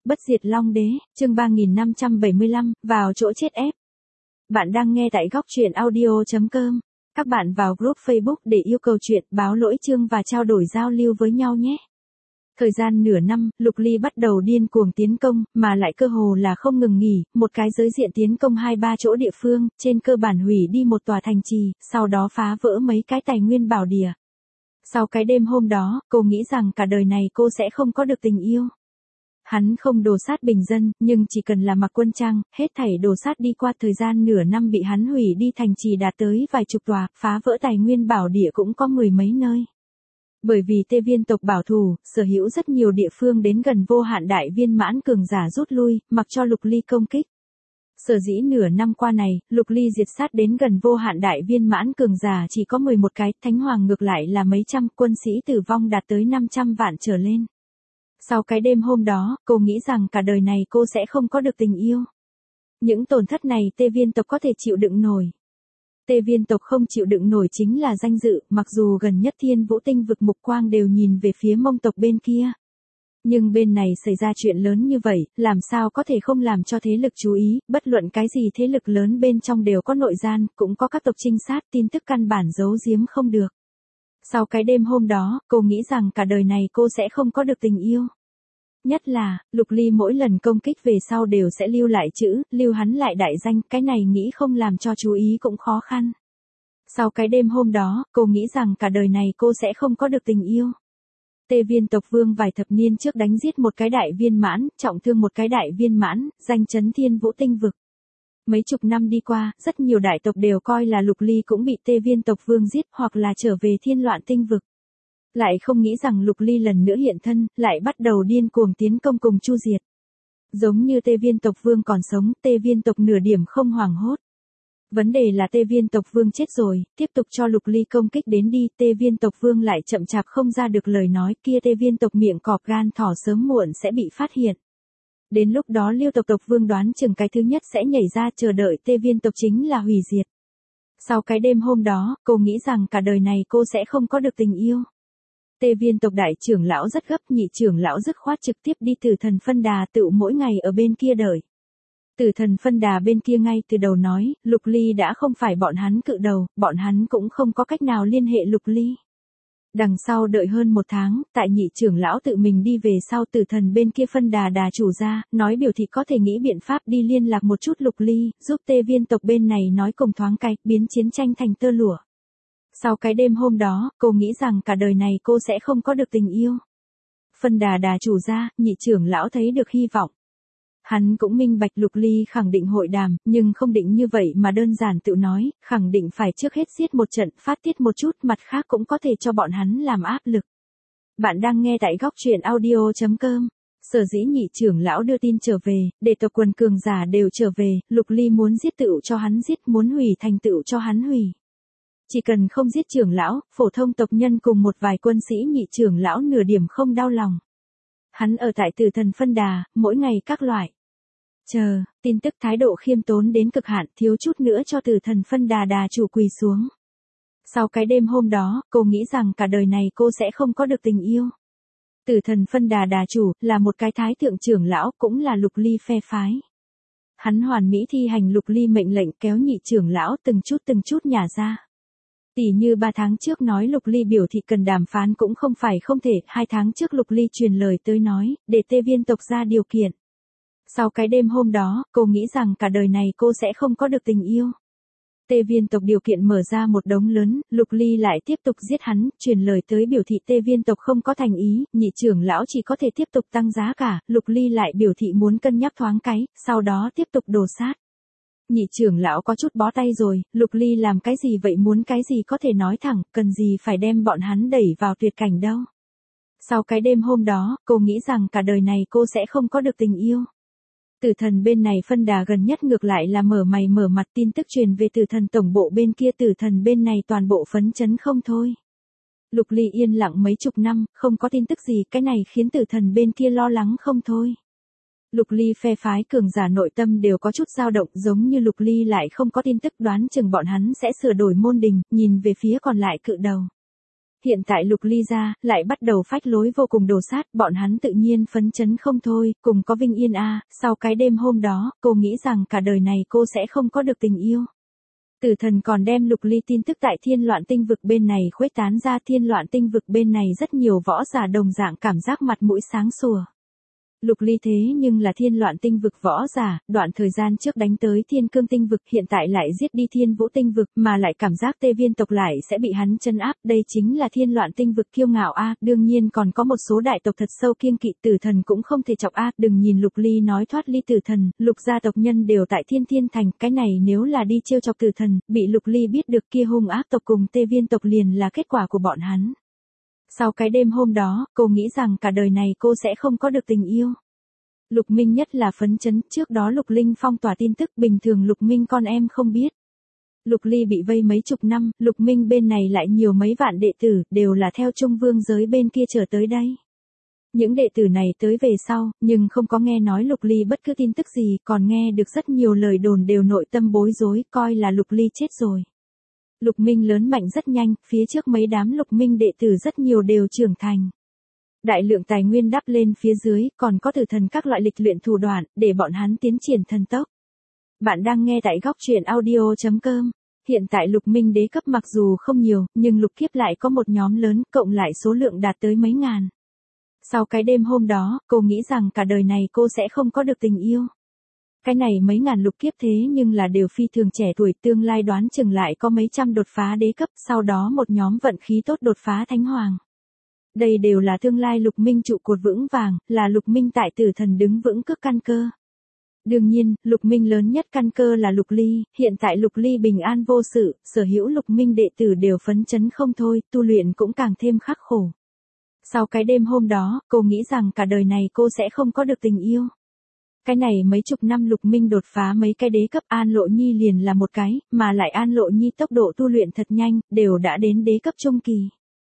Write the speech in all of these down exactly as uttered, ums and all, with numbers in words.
Bất diệt Long Đế, chương ba nghìn năm trăm bảy mươi lăm, vào chỗ chết ép. Bạn đang nghe tại góc truyện audio chấm com. Các bạn vào group Facebook để yêu cầu chuyện, báo lỗi chương và trao đổi giao lưu với nhau nhé. Thời gian nửa năm, Lục Ly bắt đầu điên cuồng tiến công, mà lại cơ hồ là không ngừng nghỉ, một cái giới diện tiến công hai ba chỗ địa phương, trên cơ bản hủy đi một tòa thành trì, sau đó phá vỡ mấy cái tài nguyên bảo địa. Sau cái đêm hôm đó, cô nghĩ rằng cả đời này cô sẽ không có được tình yêu. Hắn không đồ sát bình dân, nhưng chỉ cần là mặc quân trang, hết thảy đồ sát đi qua thời gian nửa năm bị hắn hủy đi thành trì đạt tới vài chục tòa, phá vỡ tài nguyên bảo địa cũng có mười mấy nơi. Bởi vì Tê Viên tộc bảo thủ, sở hữu rất nhiều địa phương đến gần vô hạn đại viên mãn cường giả rút lui, mặc cho Lục Ly công kích. Sở dĩ nửa năm qua này, Lục Ly diệt sát đến gần vô hạn đại viên mãn cường giả chỉ có mười một cái, Thánh Hoàng ngược lại là mấy trăm, quân sĩ tử vong đạt tới năm trăm vạn trở lên. Sau cái đêm hôm đó, cô nghĩ rằng cả đời này cô sẽ không có được tình yêu. Những tổn thất này Tê Viên tộc có thể chịu đựng nổi. Tê Viên tộc không chịu đựng nổi chính là danh dự, mặc dù gần nhất Thiên Vũ Tinh vực mục quang đều nhìn về phía Mông tộc bên kia. Nhưng bên này xảy ra chuyện lớn như vậy, làm sao có thể không làm cho thế lực chú ý, bất luận cái gì thế lực lớn bên trong đều có nội gian, cũng có các tộc trinh sát, tin tức căn bản giấu giếm không được. Sau cái đêm hôm đó, cô nghĩ rằng cả đời này cô sẽ không có được tình yêu. Nhất là, Lục Ly mỗi lần công kích về sau đều sẽ lưu lại chữ, lưu hắn lại đại danh, cái này nghĩ không làm cho chú ý cũng khó khăn. Sau cái đêm hôm đó, cô nghĩ rằng cả đời này cô sẽ không có được tình yêu. Tê Viên tộc vương vài thập niên trước đánh giết một cái đại viên mãn, trọng thương một cái đại viên mãn, danh chấn Thiên Vũ Tinh vực. Mấy chục năm đi qua, rất nhiều đại tộc đều coi là Lục Ly cũng bị Tê Viên tộc vương giết hoặc là trở về Thiên Loạn Tinh vực. Lại không nghĩ rằng Lục Ly lần nữa hiện thân, lại bắt đầu điên cuồng tiến công cùng chu diệt. Giống như Tê Viên tộc vương còn sống, Tê Viên tộc nửa điểm không hoảng hốt. Vấn đề là Tê Viên tộc vương chết rồi, tiếp tục cho Lục Ly công kích đến đi, Tê Viên tộc vương lại chậm chạp không ra được lời nói, kia Tê Viên tộc miệng cọp gan thỏ sớm muộn sẽ bị phát hiện. Đến lúc đó Liêu tộc tộc vương đoán chừng cái thứ nhất sẽ nhảy ra chờ đợi Tê Viên tộc chính là hủy diệt. Sau cái đêm hôm đó, cô nghĩ rằng cả đời này cô sẽ không có được tình yêu. Tê Viên tộc đại trưởng lão rất gấp, nhị trưởng lão dứt khoát trực tiếp đi Tử Thần Phân Đà tựu mỗi ngày ở bên kia đợi. Tử Thần Phân Đà bên kia ngay từ đầu nói, Lục Ly đã không phải bọn hắn cự đầu, bọn hắn cũng không có cách nào liên hệ Lục Ly. Đằng sau đợi hơn một tháng, tại nhị trưởng lão tự mình đi về sau Tử Thần bên kia Phân Đà đà chủ ra, nói biểu thị có thể nghĩ biện pháp đi liên lạc một chút Lục Ly, giúp Tê Viên tộc bên này nói cùng thoáng cái, biến chiến tranh thành tơ lụa. Sau cái đêm hôm đó, cô nghĩ rằng cả đời này cô sẽ không có được tình yêu. Phân Đà đà chủ ra, nhị trưởng lão thấy được hy vọng. Hắn cũng minh bạch Lục Ly khẳng định hội đàm, nhưng không định như vậy mà đơn giản tự nói, khẳng định phải trước hết giết một trận, phát tiết một chút, mặt khác cũng có thể cho bọn hắn làm áp lực. Bạn đang nghe tại góc truyện audio chấm com. Sở dĩ nhị trưởng lão đưa tin trở về, để tộc quần cường giả đều trở về, Lục Ly muốn giết tựu cho hắn giết, muốn hủy thành tựu cho hắn hủy. Chỉ cần không giết trưởng lão, phổ thông tộc nhân cùng một vài quân sĩ nhị trưởng lão nửa điểm không đau lòng. Hắn ở tại Tử Thần Phân Đà, mỗi ngày các loại. Chờ, tin tức thái độ khiêm tốn đến cực hạn, thiếu chút nữa cho Tử Thần Phân Đà đà chủ quỳ xuống. Sau cái đêm hôm đó, cô nghĩ rằng cả đời này cô sẽ không có được tình yêu. Tử Thần Phân Đà đà chủ, là một cái thái thượng trưởng lão, cũng là Lục Ly phe phái. Hắn hoàn mỹ thi hành Lục Ly mệnh lệnh kéo nhị trưởng lão từng chút từng chút nhả ra. Tỷ như ba tháng trước nói Lục Ly biểu thị cần đàm phán cũng không phải không thể, hai tháng trước Lục Ly truyền lời tới nói, để Tê Viên tộc ra điều kiện. Sau cái đêm hôm đó, cô nghĩ rằng cả đời này cô sẽ không có được tình yêu. Tê Viên tộc điều kiện mở ra một đống lớn, Lục Ly lại tiếp tục giết hắn, truyền lời tới biểu thị Tê Viên tộc không có thành ý, nhị trưởng lão chỉ có thể tiếp tục tăng giá cả, Lục Ly lại biểu thị muốn cân nhắc thoáng cái, sau đó tiếp tục đổ sát. Nhị trưởng lão có chút bó tay rồi, Lục Ly làm cái gì vậy, muốn cái gì có thể nói thẳng, cần gì phải đem bọn hắn đẩy vào tuyệt cảnh đâu. Sau cái đêm hôm đó, cô nghĩ rằng cả đời này cô sẽ không có được tình yêu. Tử Thần bên này Phân Đà gần nhất ngược lại là mở mày mở mặt, tin tức truyền về Tử Thần tổng bộ bên kia, Tử Thần bên này toàn bộ phấn chấn không thôi. Lục Ly yên lặng mấy chục năm, không có tin tức gì, cái này khiến Tử Thần bên kia lo lắng không thôi. Lục Ly phe phái cường giả nội tâm đều có chút dao động, giống như Lục Ly lại không có tin tức, đoán chừng bọn hắn sẽ sửa đổi môn đình, nhìn về phía còn lại cự đầu. Hiện tại Lục Ly gia lại bắt đầu phách lối vô cùng đồ sát, bọn hắn tự nhiên phấn chấn không thôi, cùng có Vinh Yên a, sau cái đêm hôm đó, cô nghĩ rằng cả đời này cô sẽ không có được tình yêu. Tử Thần còn đem Lục Ly tin tức tại Thiên Loạn Tinh vực bên này khuếch tán ra, Thiên Loạn Tinh vực bên này rất nhiều võ giả đồng dạng cảm giác mặt mũi sáng sủa. Lục Ly thế nhưng là Thiên Loạn Tinh vực võ giả, đoạn thời gian trước đánh tới Thiên Cương Tinh vực, hiện tại lại giết đi Thiên Vũ Tinh vực, mà lại cảm giác Tê Viên tộc lại sẽ bị hắn chân áp, đây chính là Thiên Loạn Tinh vực kiêu ngạo a, đương nhiên còn có một số đại tộc thật sâu kiêng kỵ, Tử Thần cũng không thể chọc a, đừng nhìn Lục Ly nói thoát ly Tử Thần, Lục gia tộc nhân đều tại Thiên Thiên thành, cái này nếu là đi trêu chọc Tử Thần, bị Lục Ly biết được kia hung ác tộc cùng Tê Viên tộc liền là kết quả của bọn hắn. Sau cái đêm hôm đó, cô nghĩ rằng cả đời này cô sẽ không có được tình yêu. Lục Minh nhất là phấn chấn, trước đó Lục Linh phong tỏa tin tức, bình thường Lục Minh con em không biết. Lục Ly bị vây mấy chục năm, Lục Minh bên này lại nhiều mấy vạn đệ tử, đều là theo Trung Vương giới bên kia trở tới đây. Những đệ tử này tới về sau, nhưng không có nghe nói Lục Ly bất cứ tin tức gì, còn nghe được rất nhiều lời đồn đều nội tâm bối rối, coi là Lục Ly chết rồi. Lục Minh lớn mạnh rất nhanh, phía trước mấy đám Lục Minh đệ tử rất nhiều đều trưởng thành. Đại lượng tài nguyên đắp lên phía dưới, còn có Tử Thần các loại lịch luyện thủ đoạn, để bọn hắn tiến triển thần tốc. Bạn đang nghe tại góc truyện audio chấm com. Hiện tại Lục Minh đế cấp mặc dù không nhiều, nhưng Lục Kiếp lại có một nhóm lớn, cộng lại số lượng đạt tới mấy ngàn. Sau cái đêm hôm đó, cô nghĩ rằng cả đời này cô sẽ không có được tình yêu. Cái này mấy ngàn Lục Kiếp thế nhưng là đều phi thường trẻ tuổi, tương lai đoán chừng lại có mấy trăm đột phá đế cấp, sau đó một nhóm vận khí tốt đột phá thánh hoàng. Đây đều là tương lai Lục Minh trụ cột vững vàng, là Lục Minh tại Tử Thần đứng vững cước căn cơ. Đương nhiên, Lục Minh lớn nhất căn cơ là Lục Ly, hiện tại Lục Ly bình an vô sự, sở hữu Lục Minh đệ tử đều phấn chấn không thôi, tu luyện cũng càng thêm khắc khổ. Sau cái đêm hôm đó, cô nghĩ rằng cả đời này cô sẽ không có được tình yêu. Cái này mấy chục năm Lục Minh đột phá mấy cái đế cấp, An Lộ Nhi liền là một cái, mà lại An Lộ Nhi tốc độ tu luyện thật nhanh, đều đã đến đế cấp trung kỳ.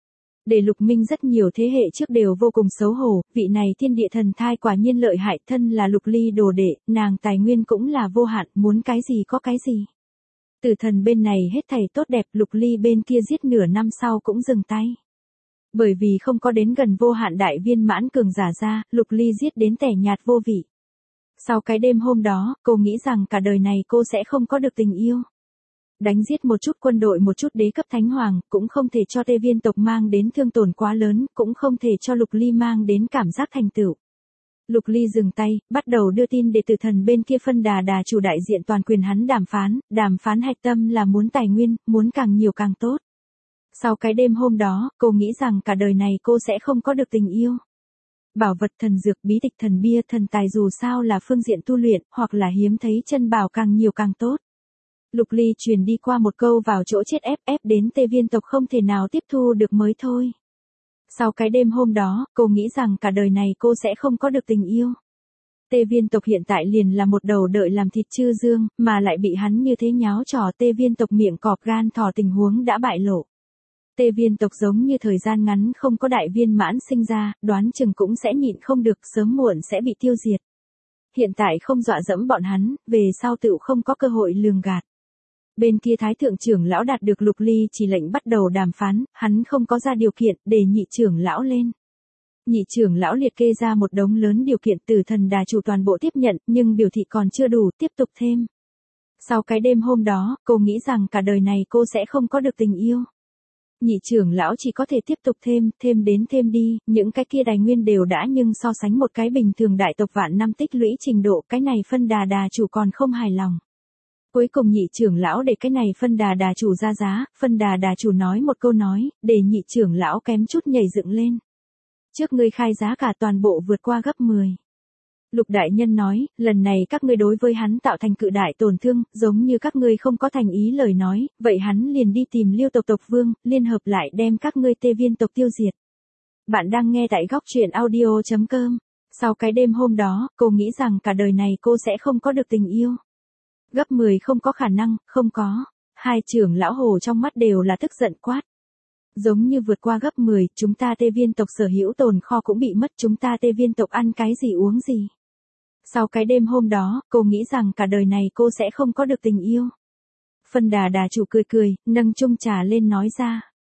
Để Lục Minh rất nhiều thế hệ trước đều vô cùng xấu hổ, vị này thiên địa thần thai quả nhiên lợi hại, thân là Lục Ly đồ đệ, nàng tài nguyên cũng là vô hạn, muốn cái gì có cái gì. Tử Thần bên này hết thảy tốt đẹp, Lục Ly bên kia giết nửa năm sau cũng dừng tay. Bởi vì không có đến gần vô hạn đại viên mãn cường giả ra, Lục Ly giết đến tẻ nhạt vô vị. Sau cái đêm hôm đó, cô nghĩ rằng cả đời này cô sẽ không có được tình yêu. Đánh giết một chút quân đội một chút đế cấp thánh hoàng, cũng không thể cho Tê Viên tộc mang đến thương tổn quá lớn, cũng không thể cho Lục Ly mang đến cảm giác thành tựu. Lục Ly dừng tay, bắt đầu đưa tin để Tử Thần bên kia phân đà đà chủ đại diện toàn quyền hắn đàm phán, đàm phán hạch tâm là muốn tài nguyên, muốn càng nhiều càng tốt. Sau cái đêm hôm đó, cô nghĩ rằng cả đời này cô sẽ không có được tình yêu. Bảo vật thần dược, bí tịch thần bia, thần tài dù sao là phương diện tu luyện, hoặc là hiếm thấy chân bảo càng nhiều càng tốt. Lục Ly truyền đi qua một câu vào chỗ chết, ép ép đến Tê Viên tộc không thể nào tiếp thu được mới thôi. Sau cái đêm hôm đó, cô nghĩ rằng cả đời này cô sẽ không có được tình yêu. Tê Viên tộc hiện tại liền là một đầu đợi làm thịt chư dương, mà lại bị hắn như thế nháo trò, Tê Viên tộc miệng cọp gan thỏ, tình huống đã bại lộ. Tê Viên tộc giống như thời gian ngắn không có đại viên mãn sinh ra, đoán chừng cũng sẽ nhịn không được, sớm muộn sẽ bị tiêu diệt. Hiện tại không dọa dẫm bọn hắn, về sau tựu không có cơ hội lường gạt. Bên kia Thái thượng trưởng lão đạt được Lục Ly chỉ lệnh bắt đầu đàm phán, hắn không có ra điều kiện, để nhị trưởng lão lên. Nhị trưởng lão liệt kê ra một đống lớn điều kiện, Tử Thần đà chủ toàn bộ tiếp nhận, nhưng biểu thị còn chưa đủ, tiếp tục thêm. Sau cái đêm hôm đó, cô nghĩ rằng cả đời này cô sẽ không có được tình yêu. Nhị trưởng lão chỉ có thể tiếp tục thêm, thêm đến thêm đi, những cái kia tài nguyên đều đã, nhưng so sánh một cái bình thường đại tộc vạn năm tích lũy trình độ, cái này phân đà đà chủ còn không hài lòng. Cuối cùng nhị trưởng lão để cái này phân đà đà chủ ra giá, phân đà đà chủ nói một câu nói, để nhị trưởng lão kém chút nhảy dựng lên. Trước ngươi khai giá cả toàn bộ vượt qua gấp mười. Lục đại nhân nói, lần này các ngươi đối với hắn tạo thành cự đại tổn thương, giống như các ngươi không có thành ý lời nói, vậy hắn liền đi tìm Liêu tộc tộc vương, liên hợp lại đem các ngươi Tê Viên tộc tiêu diệt. Bạn đang nghe tại góc truyện audio chấm com. Sau cái đêm hôm đó, cô nghĩ rằng cả đời này cô sẽ không có được tình yêu. Gấp mười không có khả năng, không có. Hai trưởng lão hồ trong mắt đều là tức giận quát. Giống như vượt qua gấp mười, chúng ta Tê Viên tộc sở hữu tồn kho cũng bị mất, chúng ta Tê Viên tộc ăn cái gì uống gì. Sau cái đêm hôm đó, cô nghĩ rằng cả đời này cô sẽ không có được tình yêu. Phân đà đà chủ cười cười, nâng chung trà lên nói ra.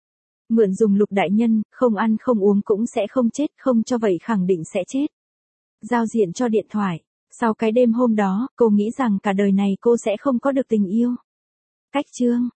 Mượn dùng Lục đại nhân, không ăn không uống cũng sẽ không chết, không cho vậy khẳng định sẽ chết. Giao diện cho điện thoại. Sau cái đêm hôm đó, cô nghĩ rằng cả đời này cô sẽ không có được tình yêu. Cách chương.